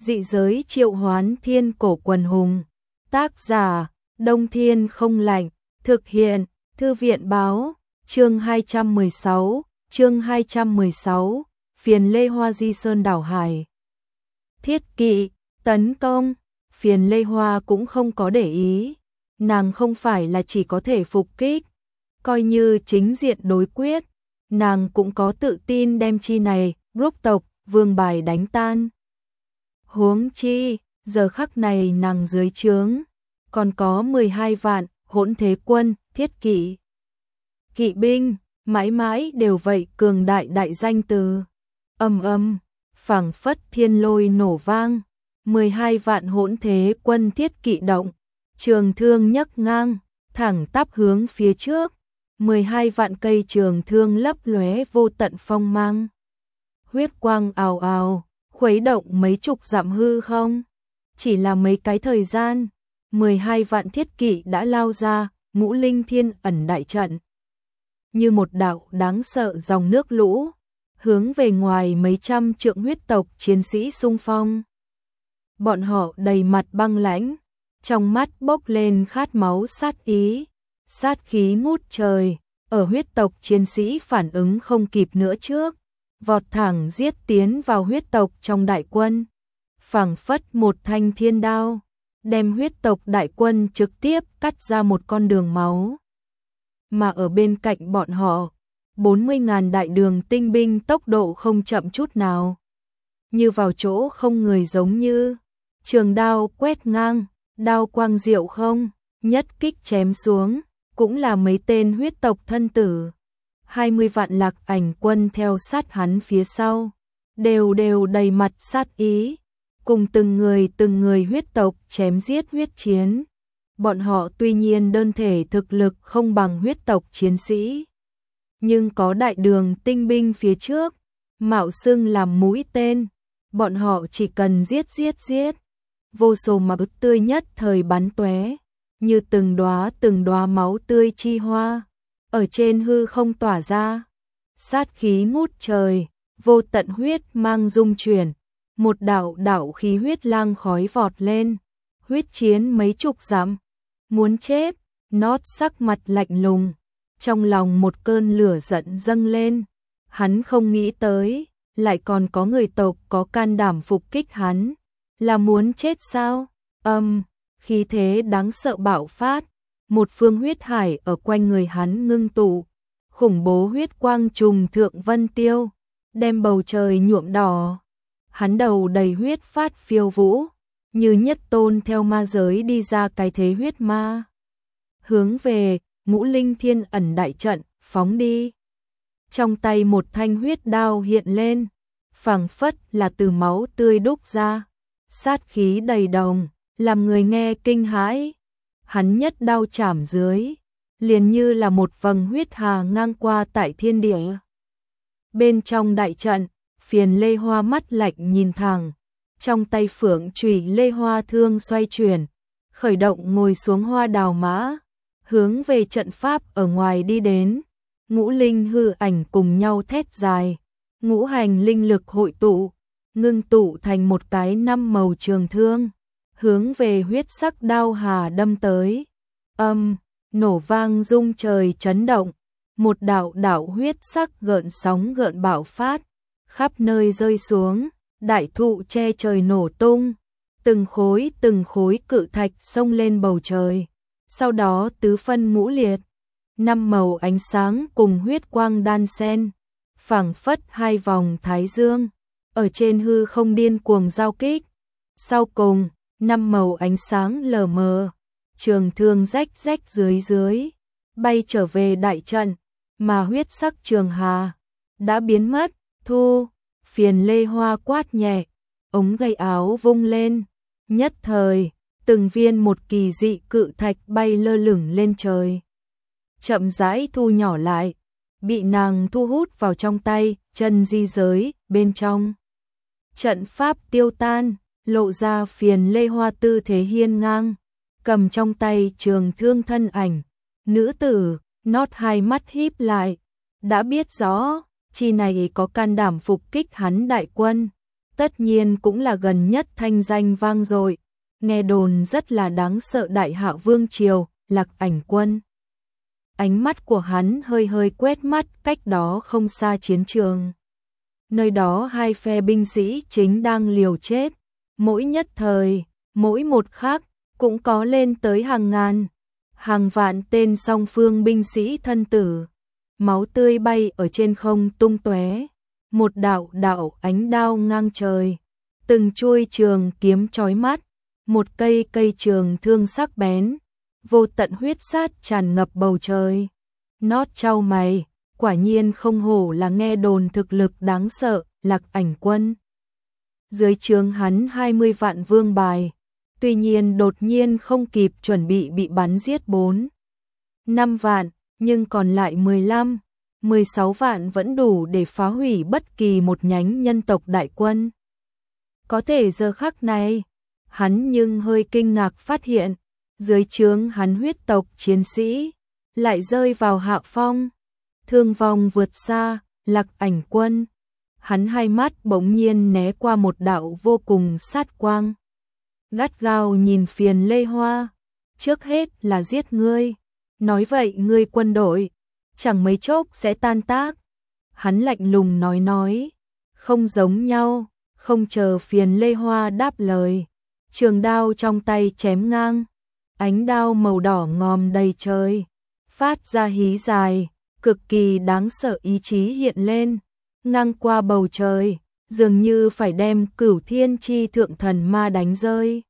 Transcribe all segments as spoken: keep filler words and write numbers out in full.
dị giới triệu hoán thiên cổ quần hùng. Tác giả, Đông Thiên Không Lạnh, thực hiện, Thư viện Báo, chương hai trăm mười sáu, chương hai trăm mười sáu, phiền Lê Hoa di sơn đảo hải. Thiết kỵ, tấn công, phiền Lê Hoa cũng không có để ý, nàng không phải là chỉ có thể phục kích, coi như chính diện đối quyết, nàng cũng có tự tin đem chi này, rúc tộc, vương bài đánh tan. Huống chi, giờ khắc này nàng dưới trướng, còn có mười hai vạn, hỗn thế quân, thiết kỵ. Kỵ binh, mãi mãi đều vậy cường đại đại danh từ. Âm âm, phảng phất thiên lôi nổ vang, mười hai vạn hỗn thế quân thiết kỵ động, trường thương nhấc ngang, thẳng tắp hướng phía trước, mười hai vạn cây trường thương lấp lóe vô tận phong mang. Huyết quang ào ào, khuấy động mấy chục dặm hư không, chỉ là mấy cái thời gian, mười hai vạn thiết kỵ đã lao ra, Ngũ Linh Thiên Ẩn đại trận. Như một đạo đáng sợ dòng nước lũ, hướng về ngoài mấy trăm trượng huyết tộc chiến sĩ xung phong. Bọn họ đầy mặt băng lãnh, trong mắt bốc lên khát máu sát ý, sát khí ngút trời, ở huyết tộc chiến sĩ phản ứng không kịp nữa trước, vọt thẳng giết tiến vào huyết tộc trong đại quân, phảng phất một thanh thiên đao, đem huyết tộc đại quân trực tiếp cắt ra một con đường máu. Mà ở bên cạnh bọn họ, bốn mươi ngàn đại đường tinh binh tốc độ không chậm chút nào, như vào chỗ không người giống như, trường đao quét ngang, đao quang diệu không, nhất kích chém xuống, cũng là mấy tên huyết tộc thân tử. hai mươi vạn lạc ảnh quân theo sát hắn phía sau, đều đều đầy mặt sát ý, cùng từng người từng người huyết tộc chém giết huyết chiến. Bọn họ tuy nhiên đơn thể thực lực không bằng huyết tộc chiến sĩ, nhưng có đại đường tinh binh phía trước, mạo xưng làm mũi tên, bọn họ chỉ cần giết giết giết, vô số máu tươi nhất thời bắn tóe, như từng đóa từng đóa máu tươi chi hoa, ở trên hư không tỏa ra, sát khí ngút trời, vô tận huyết mang dung chuyển, một đạo đạo khí huyết lang khói vọt lên, huyết chiến mấy chục dặm, muốn chết, nót sắc mặt lạnh lùng, trong lòng một cơn lửa giận dâng lên, hắn không nghĩ tới, lại còn có người tộc có can đảm phục kích hắn, là muốn chết sao? Âm, khí thế đáng sợ bạo phát, một phương huyết hải ở quanh người hắn ngưng tụ, khủng bố huyết quang trùng thượng vân tiêu, đem bầu trời nhuộm đỏ. Hắn đầu đầy huyết phát phiêu vũ, như nhất tôn theo ma giới đi ra cái thế huyết ma. Hướng về Ngũ Linh Thiên Ẩn đại trận, phóng đi. Trong tay một thanh huyết đao hiện lên, phảng phất là từ máu tươi đúc ra, sát khí đầy đồng, làm người nghe kinh hãi. Hắn nhất đao chảm dưới, liền như là một vầng huyết hà ngang qua tại thiên địa. Bên trong đại trận, phiền Lê Hoa mắt lạnh nhìn thẳng, trong tay phượng chùy Lê Hoa thương xoay chuyển, khởi động ngồi xuống hoa đào mã, hướng về trận pháp ở ngoài đi đến. Ngũ linh hư ảnh cùng nhau thét dài, ngũ hành linh lực hội tụ, ngưng tụ thành một cái năm màu trường thương, hướng về huyết sắc đao hà đâm tới. Âm, nổ vang rung trời chấn động, một đạo đạo huyết sắc gợn sóng gợn bạo phát, khắp nơi rơi xuống, đại thụ che trời nổ tung, từng khối từng khối cự thạch xông lên bầu trời, sau đó tứ phân ngũ liệt, năm màu ánh sáng cùng huyết quang đan xen, phảng phất hai vòng thái dương, ở trên hư không điên cuồng giao kích. Sau cùng, năm màu ánh sáng lờ mờ, trường thương rách rách dưới dưới, bay trở về đại trận, mà huyết sắc trường hà đã biến mất. Thu, phiền Lê Hoa quát nhẹ, ống gậy áo vung lên, nhất thời, từng viên một kỳ dị cự thạch bay lơ lửng lên trời. Chậm rãi thu nhỏ lại, bị nàng thu hút vào trong tay, chân di giới, bên trong. Trận pháp tiêu tan, lộ ra phiền Lê Hoa tư thế hiên ngang, cầm trong tay trường thương thân ảnh. Nữ tử, nót hai mắt híp lại, đã biết rõ, chi này có can đảm phục kích hắn đại quân, tất nhiên cũng là gần nhất thanh danh vang dội, nghe đồn rất là đáng sợ đại hạ vương triều, Lạc Ảnh Quân. Ánh mắt của hắn hơi hơi quét mắt cách đó không xa chiến trường. Nơi đó hai phe binh sĩ chính đang liều chết, mỗi nhất thời, mỗi một khắc, cũng có lên tới hàng ngàn, hàng vạn tên song phương binh sĩ thân tử. Máu tươi bay ở trên không tung tóe, một đạo đạo ánh đao ngang trời, từng chuôi trường kiếm chói mắt, một cây cây trường thương sắc bén, vô tận huyết sát tràn ngập bầu trời. Nót chau mày, quả nhiên không hổ là nghe đồn thực lực đáng sợ, Lạc Ảnh Quân. Dưới trướng hắn hai mươi vạn vương bài, tuy nhiên đột nhiên không kịp chuẩn bị bị bắn giết bốn, năm vạn, nhưng còn lại mười lăm, mười sáu vạn vẫn đủ để phá hủy bất kỳ một nhánh nhân tộc đại quân. Có thể giờ khắc này, hắn nhưng hơi kinh ngạc phát hiện, dưới trướng hắn huyết tộc chiến sĩ lại rơi vào hạ phong, thương vong vượt xa, Lạc Ảnh Quân. Hắn hai mắt bỗng nhiên né qua một đạo vô cùng sát quang, gắt gao nhìn Phiền Lê Hoa, trước hết là giết ngươi, nói vậy ngươi quân đội chẳng mấy chốc sẽ tan tác. Hắn lạnh lùng nói nói, không giống nhau, không chờ Phiền Lê Hoa đáp lời, trường đao trong tay chém ngang, ánh đao màu đỏ ngòm đầy trời, phát ra hí dài, cực kỳ đáng sợ ý chí hiện lên, ngang qua bầu trời, dường như phải đem Cửu Thiên Chi Thượng Thần Ma đánh rơi.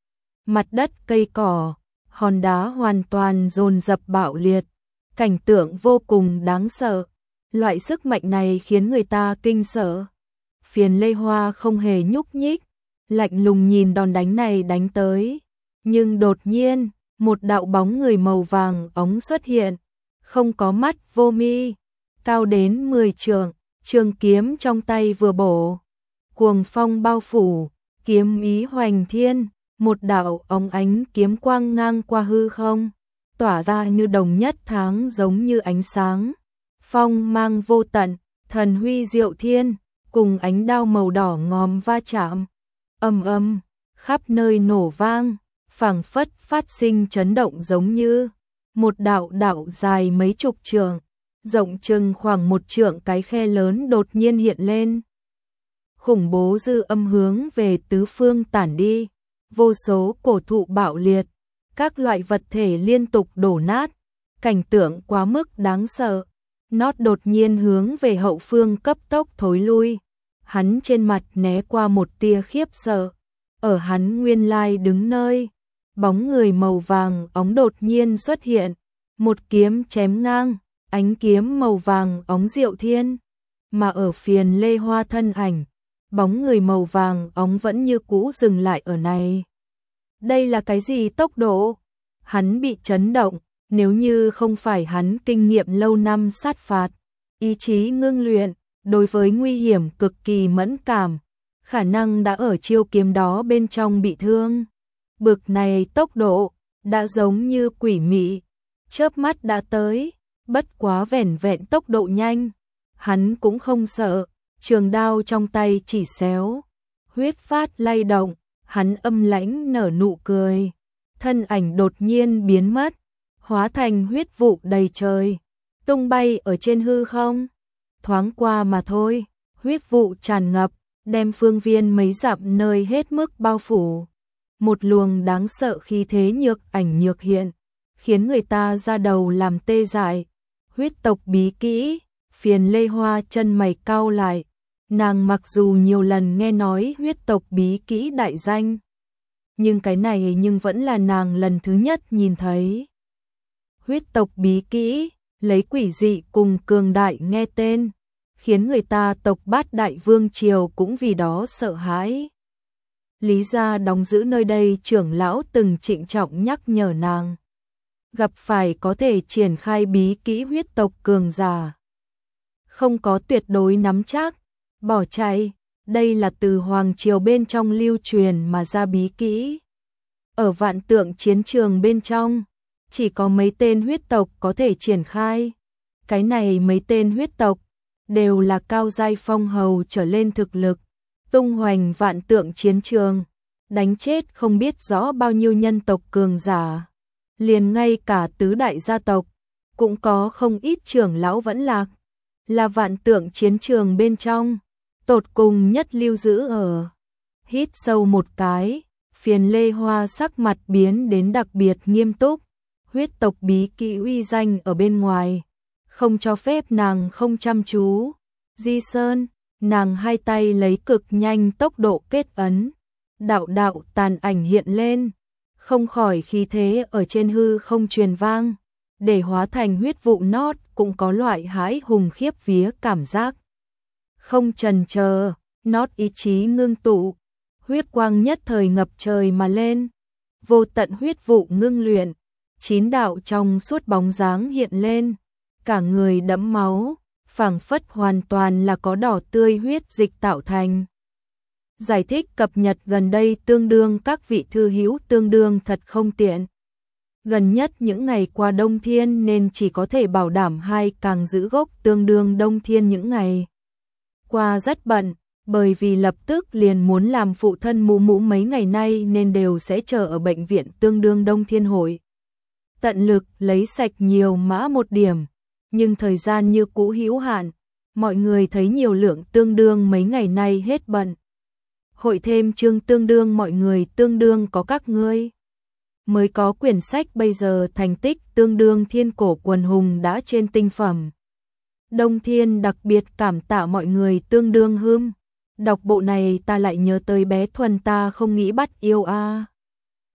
Mặt đất, cây cỏ, hòn đá hoàn toàn dồn dập bạo liệt, cảnh tượng vô cùng đáng sợ. Loại sức mạnh này khiến người ta kinh sợ. Phiền Lê Hoa không hề nhúc nhích, lạnh lùng nhìn đòn đánh này đánh tới, nhưng đột nhiên, một đạo bóng người màu vàng óng xuất hiện, không có mắt vô mi, cao đến mười trượng, trường kiếm trong tay vừa bổ, cuồng phong bao phủ, kiếm ý hoành thiên, một đạo óng ánh kiếm quang ngang qua hư không, tỏa ra như đồng nhất tháng giống như ánh sáng, phong mang vô tận, thần huy diệu thiên, cùng ánh đao màu đỏ ngòm va chạm, ầm ầm, khắp nơi nổ vang, phảng phất phát sinh chấn động giống như một đạo đạo dài mấy chục trượng, rộng chừng khoảng một trượng cái khe lớn đột nhiên hiện lên. Khủng bố dư âm hướng về tứ phương tản đi, vô số cổ thụ bạo liệt, các loại vật thể liên tục đổ nát, cảnh tượng quá mức đáng sợ. Nót đột nhiên hướng về hậu phương cấp tốc thối lui, hắn trên mặt né qua một tia khiếp sợ, ở hắn nguyên lai đứng nơi, bóng người màu vàng óng đột nhiên xuất hiện, một kiếm chém ngang, ánh kiếm màu vàng óng diệu thiên, mà ở Phiền Lê Hoa thân ảnh, bóng người màu vàng óng vẫn như cũ dừng lại ở này. Đây là cái gì tốc độ? Hắn bị chấn động, nếu như không phải hắn kinh nghiệm lâu năm sát phạt, ý chí ngưng luyện, đối với nguy hiểm cực kỳ mẫn cảm, khả năng đã ở chiêu kiếm đó bên trong bị thương. Bực này tốc độ, đã giống như quỷ mị, chớp mắt đã tới, bất quá vẻn vẹn tốc độ nhanh. Hắn cũng không sợ, trường đao trong tay chỉ xéo, huyết phát lay động, hắn âm lãnh nở nụ cười, thân ảnh đột nhiên biến mất, hóa thành huyết vụ đầy trời, tung bay ở trên hư không. Thoáng qua mà thôi, huyết vụ tràn ngập, đem phương viên mấy dặm nơi hết mức bao phủ. Một luồng đáng sợ khí thế nhược ảnh nhược hiện, khiến người ta ra đầu làm tê dại. Huyết tộc bí kỹ, Phiền Lê Hoa chân mày cau lại, nàng mặc dù nhiều lần nghe nói huyết tộc bí kỹ đại danh, nhưng cái này nhưng vẫn là nàng lần thứ nhất nhìn thấy. Huyết tộc bí kỹ, lấy quỷ dị cùng cường đại nghe tên, khiến người ta tộc Bát Đại Vương Triều cũng vì đó sợ hãi. Lý gia đóng giữ nơi đây trưởng lão từng trịnh trọng nhắc nhở nàng, gặp phải có thể triển khai bí kỹ huyết tộc cường giả, không có tuyệt đối nắm chắc, bỏ chạy. Đây là từ hoàng triều bên trong lưu truyền mà ra bí kỹ. Ở vạn tượng chiến trường bên trong, chỉ có mấy tên huyết tộc có thể triển khai. Cái này mấy tên huyết tộc đều là cao giai phong hầu trở lên thực lực, tung hoành vạn tượng chiến trường, đánh chết không biết rõ bao nhiêu nhân tộc cường giả. Liền ngay cả tứ đại gia tộc, cũng có không ít trưởng lão vẫn lạc. Là vạn tượng chiến trường bên trong, tột cùng nhất lưu giữ ở. Hít sâu một cái, Phiền Lê Hoa sắc mặt biến đến đặc biệt nghiêm túc. Huyết tộc bí kỹ uy danh ở bên ngoài, không cho phép nàng không chăm chú. Di Sơn, nàng hai tay lấy cực nhanh tốc độ kết ấn. Đạo đạo tàn ảnh hiện lên, không khỏi khí thế ở trên hư không truyền vang, để hóa thành huyết vụ nót cũng có loại hãi hùng khiếp vía cảm giác. Không chần chờ, nót ý chí ngưng tụ, huyết quang nhất thời ngập trời mà lên, vô tận huyết vụ ngưng luyện, chín đạo trong suốt bóng dáng hiện lên, cả người đẫm máu, phảng phất hoàn toàn là có đỏ tươi huyết dịch tạo thành. Giải thích cập nhật gần đây tương đương các vị thư hữu tương đương thật không tiện. Gần nhất những ngày qua Đông Thiên nên chỉ có thể bảo đảm hai càng giữ gốc tương đương Đông Thiên những ngày qua rất bận, bởi vì lập tức liền muốn làm phụ thân mũ mũ mấy ngày nay nên đều sẽ chờ ở bệnh viện tương đương Đông Thiên hội. Tận lực lấy sạch nhiều mã một điểm, nhưng thời gian như cũ hữu hạn, mọi người thấy nhiều lượng tương đương mấy ngày nay hết bận. Hội thêm chương tương đương mọi người tương đương có các ngươi. Mới có quyển sách bây giờ thành tích tương đương thiên cổ quần hùng đã trên tinh phẩm. Đông Thiên đặc biệt cảm tạ mọi người tương đương hươm. Đọc bộ này ta lại nhớ tới bé Thuần ta không nghĩ bắt yêu a.